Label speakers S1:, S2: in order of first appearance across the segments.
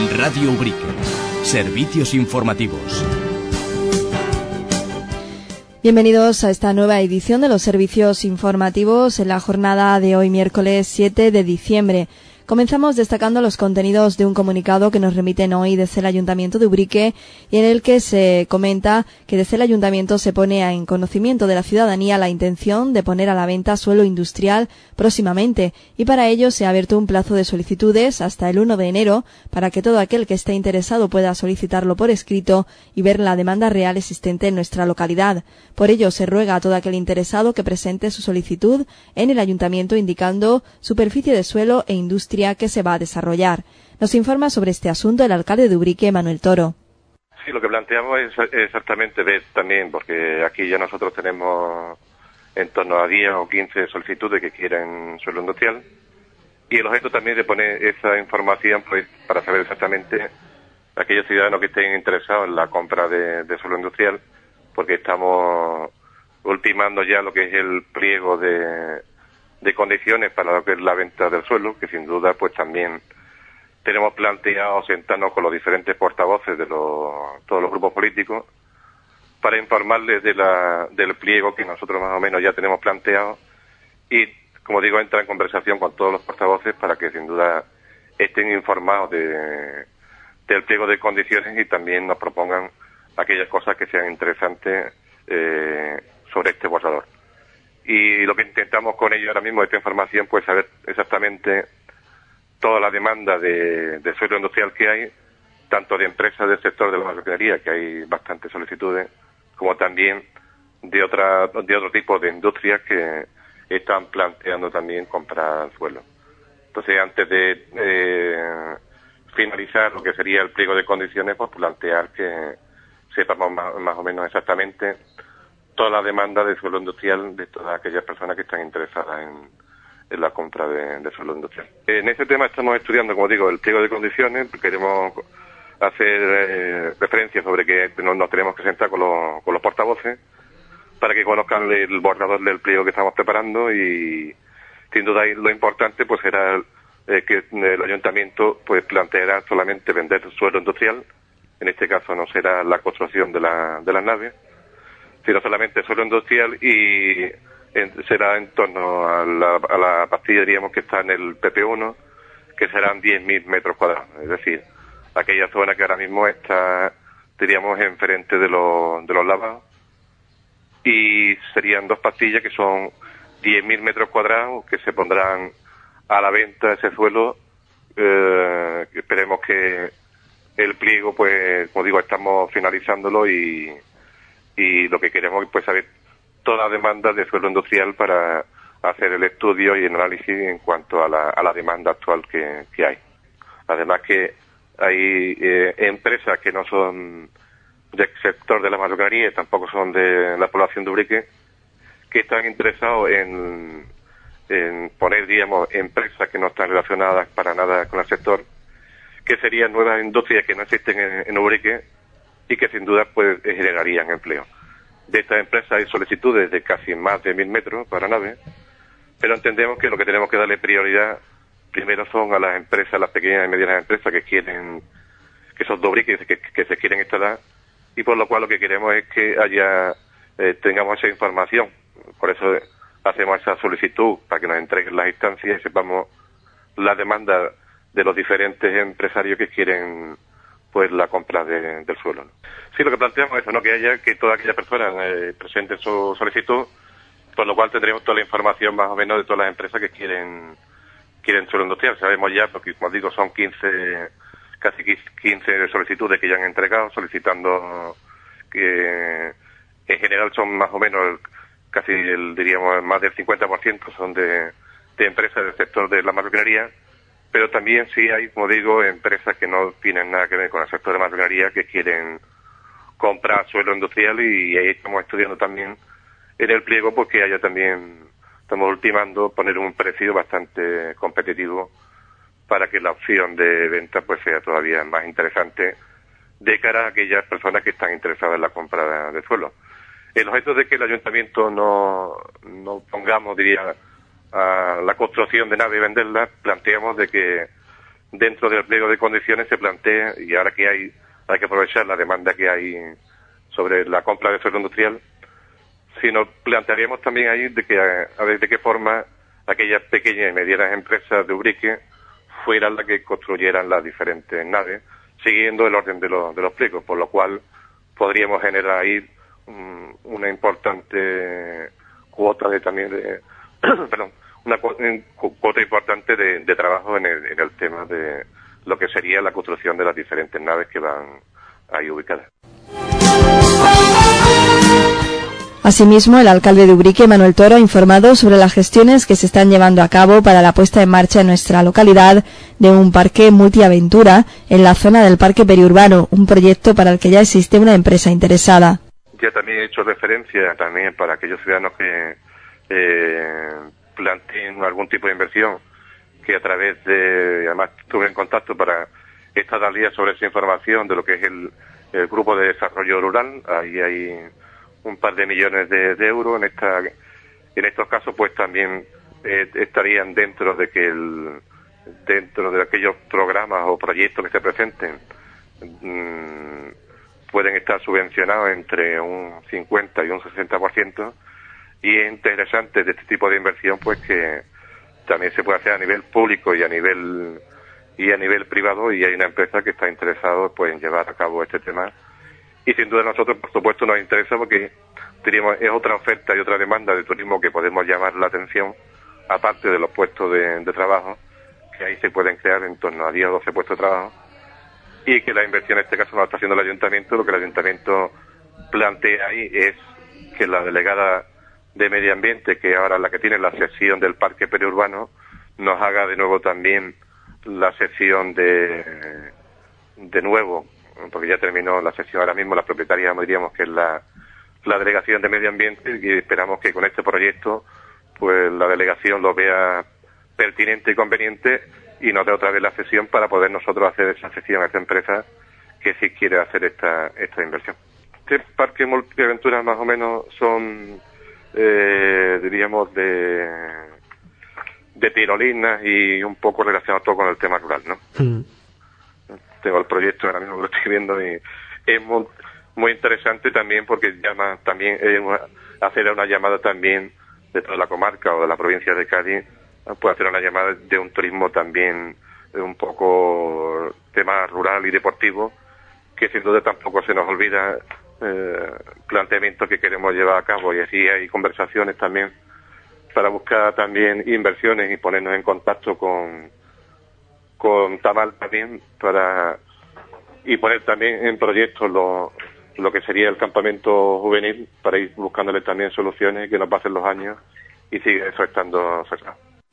S1: Radio Ubrique. Servicios informativos.
S2: Bienvenidos a esta nueva edición de los servicios informativos en la jornada de hoy, miércoles 7 de diciembre. Comenzamos destacando los contenidos de un comunicado que nos remiten hoy desde el Ayuntamiento de Ubrique y en el que se comenta que desde el Ayuntamiento se pone en conocimiento de la ciudadanía la intención de poner a la venta suelo industrial próximamente y para ello se ha abierto un plazo de solicitudes hasta el 1 de enero para que todo aquel que esté interesado pueda solicitarlo por escrito y ver la demanda real existente en nuestra localidad. Por ello se ruega a todo aquel interesado que presente su solicitud en el Ayuntamiento indicando superficie de suelo e industria que se va a desarrollar. Nos informa sobre este asunto el alcalde de Ubrique, Manuel Toro.
S3: Sí, lo que planteamos es exactamente ver también, porque aquí ya nosotros tenemos en torno a 10 o 15 solicitudes que quieren suelo industrial y el objeto también de poner esa información pues para saber exactamente aquellos ciudadanos que estén interesados en la compra de suelo industrial, porque estamos ultimando ya lo que es el pliego de condiciones para lo que es la venta del suelo, que sin duda pues también tenemos planteado sentarnos con los diferentes portavoces de todos los grupos políticos para informarles del pliego que nosotros más o menos ya tenemos planteado y, como digo, entrar en conversación con todos los portavoces para que sin duda estén informados del pliego de condiciones y también nos propongan aquellas cosas que sean interesantes sobre este borrador. Y lo que intentamos con ello ahora mismo, esta información, pues saber exactamente toda la demanda de suelo industrial que hay, tanto de empresas del sector de la maquinaria, que hay bastantes solicitudes, como también de otro tipo de industrias que están planteando también comprar suelo. Entonces, antes de finalizar lo que sería el pliego de condiciones, pues plantear que sepamos más o menos exactamente toda la demanda de suelo industrial de todas aquellas personas que están interesadas en la compra de suelo industrial. En ese tema estamos estudiando, como digo, el pliego de condiciones. Queremos hacer referencia sobre que nos tenemos que sentar con los portavoces para que conozcan el borrador del pliego que estamos preparando y sin duda lo importante pues será que el ayuntamiento pues planteará solamente vender suelo industrial. En este caso no será la construcción de las naves, sino solamente suelo industrial y será en torno a la pastilla, diríamos, que está en el PP1, que serán 10.000 metros cuadrados. Es decir, aquella zona que ahora mismo está, diríamos, enfrente de los lavados. Y serían dos pastillas que son 10.000 metros cuadrados que se pondrán a la venta ese suelo. Esperemos que el pliego, pues, como digo, estamos finalizándolo y lo que queremos es pues saber toda la demanda de suelo industrial para hacer el estudio y el análisis en cuanto a la demanda actual que hay. Además que hay empresas que no son del sector de la maquinaria, tampoco son de la población de Ubrique, que están interesados en poner, digamos, empresas que no están relacionadas para nada con el sector, que serían nuevas industrias que no existen en Ubrique y que sin duda pues generarían empleo. De estas empresas hay solicitudes de casi más de 1.000 metros para nave, pero entendemos que lo que tenemos que darle prioridad primero son a las empresas, las pequeñas y medianas empresas que son de Ubrique, que se quieren instalar, y por lo cual lo que queremos es que tengamos esa información. Por eso hacemos esa solicitud para que nos entreguen las instancias y sepamos la demanda de los diferentes empresarios que quieren pues la compra del suelo, ¿no? Sí, lo que planteamos es eso, ¿no? Que todas aquellas personas presenten su solicitud, por lo cual tendremos toda la información más o menos de todas las empresas que quieren suelo industrial. Sabemos ya, porque como digo, son casi 15 solicitudes que ya han entregado, solicitando que en general son más o menos casi diríamos más del 50% son de empresas del sector de la maquinaria. Pero también sí hay, como digo, empresas que no tienen nada que ver con el sector de maquinaria que quieren comprar suelo industrial y ahí estamos estudiando también en el pliego porque haya también, estamos ultimando poner un precio bastante competitivo para que la opción de venta pues sea todavía más interesante de cara a aquellas personas que están interesadas en la compra de suelo. El objeto de que el ayuntamiento no pongamos, diría, a la construcción de nave y venderla, planteamos de que dentro del pliego de condiciones se plantee, y ahora que hay que aprovechar la demanda que hay sobre la compra de suelo industrial, sino plantearíamos también ahí a ver de qué forma aquellas pequeñas y medianas empresas de Ubrique fueran las que construyeran las diferentes naves, siguiendo el orden de los pliegos, por lo cual podríamos generar ahí una importante cuota una cuota importante de trabajo en el tema de lo que sería la construcción de las diferentes naves que van ahí ubicadas.
S2: Asimismo, el alcalde de Ubrique, Manuel Toro, ha informado sobre las gestiones que se están llevando a cabo para la puesta en marcha en nuestra localidad de un parque multiaventura en la zona del parque periurbano, un proyecto para el que ya existe una empresa interesada.
S3: Ya también he hecho referencia también para aquellos ciudadanos que planteen algún tipo de inversión, que a través además estuve en contacto para estar al día sobre esa información de lo que es el grupo de desarrollo rural. Ahí hay un par de millones de euros en estos casos, pues también estarían dentro de aquellos programas o proyectos que se presenten, pueden estar subvencionados entre un 50 y un 60%, y es interesante de este tipo de inversión pues que también se puede hacer a nivel público y a nivel privado, y hay una empresa que está interesada pues en llevar a cabo este tema. Y sin duda nosotros, por supuesto, nos interesa porque es otra oferta y otra demanda de turismo que podemos llamar la atención, aparte de los puestos de trabajo, que ahí se pueden crear en torno a 10 o 12 puestos de trabajo, y que la inversión en este caso no la está haciendo el ayuntamiento. Lo que el ayuntamiento plantea ahí es que la delegada de Medio Ambiente, que ahora la que tiene la sección del parque periurbano, nos haga de nuevo también la sección de nuevo, porque ya terminó la sesión ahora mismo, la propietaria diríamos que es la delegación de Medio Ambiente, y esperamos que con este proyecto pues la delegación lo vea pertinente y conveniente y nos dé otra vez la sesión para poder nosotros hacer esa sesión a esta empresa que sí quiere hacer esta inversión. Este parque multiaventuras más o menos son diríamos de tirolinas y un poco relacionado todo con el tema rural, ¿no? Tengo el proyecto ahora mismo que lo estoy viendo y es muy interesante también porque hacer una llamada también de toda la comarca o de la provincia de Cádiz, puede hacer una llamada de un turismo también un poco tema rural y deportivo, que sin duda tampoco se nos olvida planteamientos que queremos llevar a cabo, y así hay conversaciones también para buscar también inversiones y ponernos en contacto con Tamal también y poner también en proyectos lo que sería el campamento juvenil, para ir buscándole también soluciones que nos pasen los años y sigue eso estando cerrado.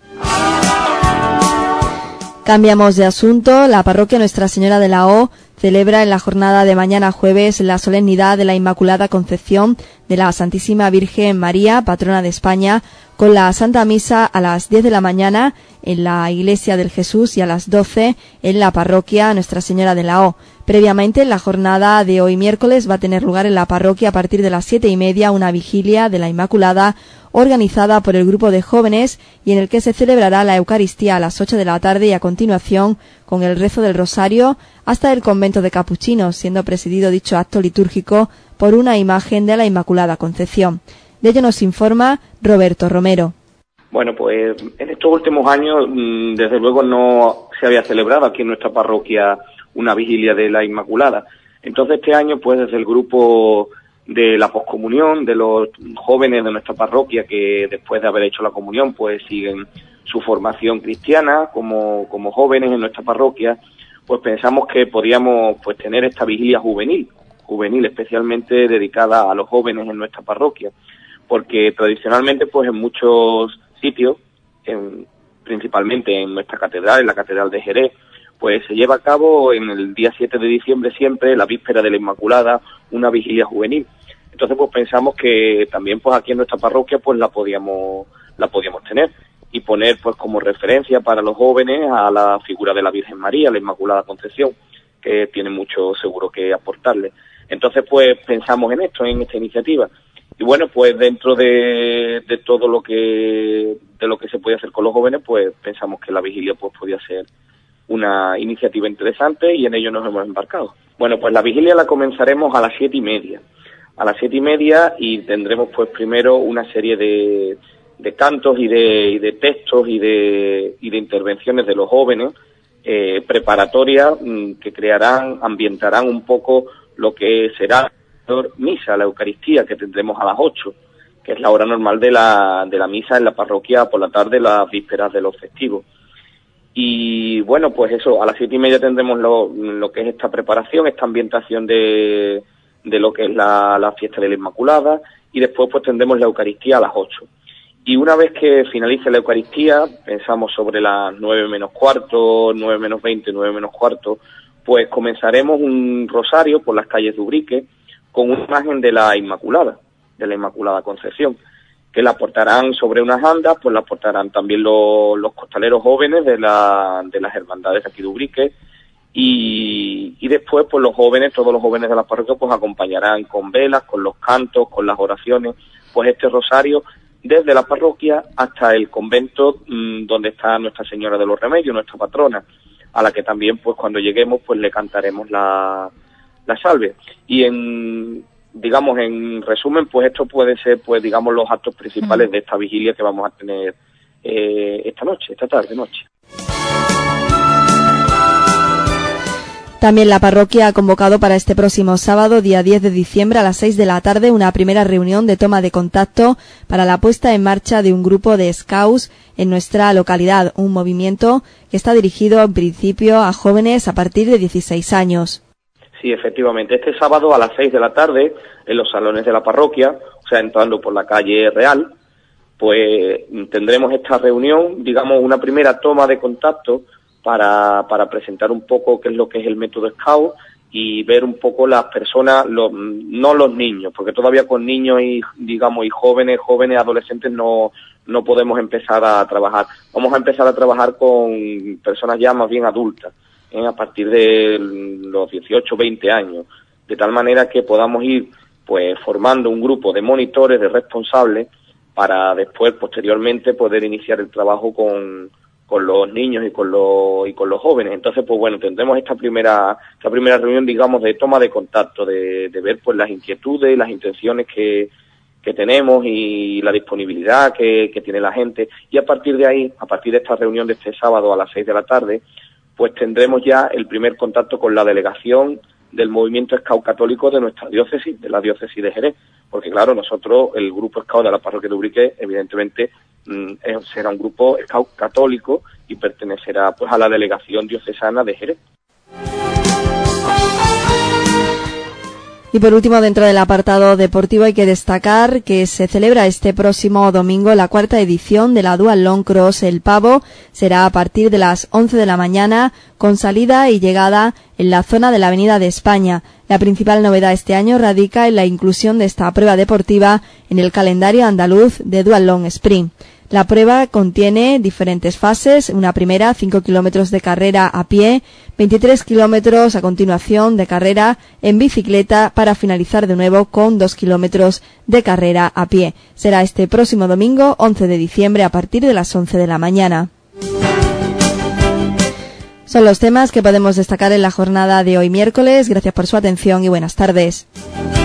S2: Cambiamos de asunto. La parroquia Nuestra Señora de la O celebra en la jornada de mañana jueves la solemnidad de la Inmaculada Concepción de la Santísima Virgen María, patrona de España, con la Santa Misa a las 10 de la mañana en la Iglesia del Jesús y a las 12 en la parroquia Nuestra Señora de la O. Previamente, en la jornada de hoy miércoles va a tener lugar en la parroquia a partir de las 7:30 una vigilia de la Inmaculada organizada por el grupo de jóvenes y en el que se celebrará la Eucaristía a las 8 de la tarde y a continuación con el rezo del Rosario hasta el convento de Capuchinos, siendo presidido dicho acto litúrgico por una imagen de la Inmaculada Concepción. De ello nos informa Roberto Romero.
S4: Bueno, pues en estos últimos años, desde luego no se había celebrado aquí en nuestra parroquia una vigilia de la Inmaculada. Entonces este año, pues desde el grupo de la poscomunión, de los jóvenes de nuestra parroquia que después de haber hecho la comunión, pues siguen su formación cristiana como jóvenes en nuestra parroquia, pues pensamos que podíamos pues tener esta vigilia juvenil especialmente dedicada a los jóvenes en nuestra parroquia, porque tradicionalmente pues en muchos sitios, principalmente en nuestra catedral, en la Catedral de Jerez, pues se lleva a cabo en el día 7 de diciembre siempre, la víspera de la Inmaculada, una vigilia juvenil. Entonces pues pensamos que también pues aquí en nuestra parroquia pues la podíamos tener y poner pues como referencia para los jóvenes a la figura de la Virgen María, la Inmaculada Concepción, que tiene mucho seguro que aportarle. Entonces pues pensamos en esto, en esta iniciativa. Y bueno, pues dentro de todo lo que se puede hacer con los jóvenes, pues pensamos que la vigilia pues podía ser una iniciativa interesante y en ello nos hemos embarcado. Bueno, pues la vigilia la comenzaremos a las 7:30. A las 7:30 y tendremos pues primero una serie de cantos y de textos y de intervenciones de los jóvenes preparatorias que ambientarán un poco lo que será la misa, la Eucaristía, que tendremos a las 8, que es la hora normal de la misa en la parroquia por la tarde, las vísperas de los festivos. Y bueno, pues eso, a las 7:30 tendremos lo que es esta preparación, esta ambientación de lo que es la fiesta de la Inmaculada, y después pues tendremos la Eucaristía a las 8. Y una vez que finalice la Eucaristía, pensamos sobre las 9 menos cuarto, 9 menos 20, 9 menos cuarto, pues comenzaremos un rosario por las calles de Ubrique con una imagen de la Inmaculada Concepción, que la portarán sobre unas andas, pues la portarán también los costaleros jóvenes de las hermandades aquí de Ubrique, y después pues todos los jóvenes de la parroquia pues acompañarán con velas, con los cantos, con las oraciones, pues este rosario desde la parroquia hasta el convento donde está Nuestra Señora de los Remedios, nuestra patrona, a la que también pues cuando lleguemos pues le cantaremos la salve. Y en resumen, pues esto puede ser pues digamos los actos principales de esta vigilia que vamos a tener esta tarde-noche.
S2: También la parroquia ha convocado para este próximo sábado, día 10 de diciembre, a las 6 de la tarde, una primera reunión de toma de contacto para la puesta en marcha de un grupo de scouts en nuestra localidad, un movimiento que está dirigido en principio a jóvenes a partir de 16 años.
S4: Sí, efectivamente, este sábado a las 6 de la tarde, en los salones de la parroquia, o sea, entrando por la calle Real, pues tendremos esta reunión, digamos, una primera toma de contacto para presentar un poco qué es lo que es el método Scout y ver un poco las personas, no los niños, porque todavía con niños y jóvenes, adolescentes no podemos empezar a trabajar. Vamos a empezar a trabajar con personas ya más bien adultas, a partir de los 18, 20 años, de tal manera que podamos ir pues formando un grupo de monitores, de responsables, para después, posteriormente, poder iniciar el trabajo con los niños y con los jóvenes. Entonces, pues bueno, tendremos esta primera reunión, digamos, de toma de contacto, de ver pues las inquietudes, las intenciones que tenemos y la disponibilidad que tiene la gente. Y a partir de ahí, a partir de esta reunión de este sábado a las 6 de la tarde, pues tendremos ya el primer contacto con la delegación del movimiento Scout católico de nuestra diócesis, de la diócesis de Jerez, porque claro, nosotros, el grupo Scout de la parroquia de Ubrique, evidentemente será un grupo Scout católico y pertenecerá pues a la delegación diocesana de Jerez.
S2: Y por último, dentro del apartado deportivo hay que destacar que se celebra este próximo domingo la 4ª edición de la Duathlon Cross El Pavo. Será a partir de las 11 de la mañana con salida y llegada en la zona de la Avenida de España. La principal novedad este año radica en la inclusión de esta prueba deportiva en el calendario andaluz de Duathlon Sprint. La prueba contiene diferentes fases, una primera, 5 kilómetros de carrera a pie, 23 kilómetros a continuación de carrera en bicicleta para finalizar de nuevo con 2 kilómetros de carrera a pie. Será este próximo domingo, 11 de diciembre, a partir de las 11 de la mañana. Son los temas que podemos destacar en la jornada de hoy miércoles. Gracias por su atención y buenas tardes.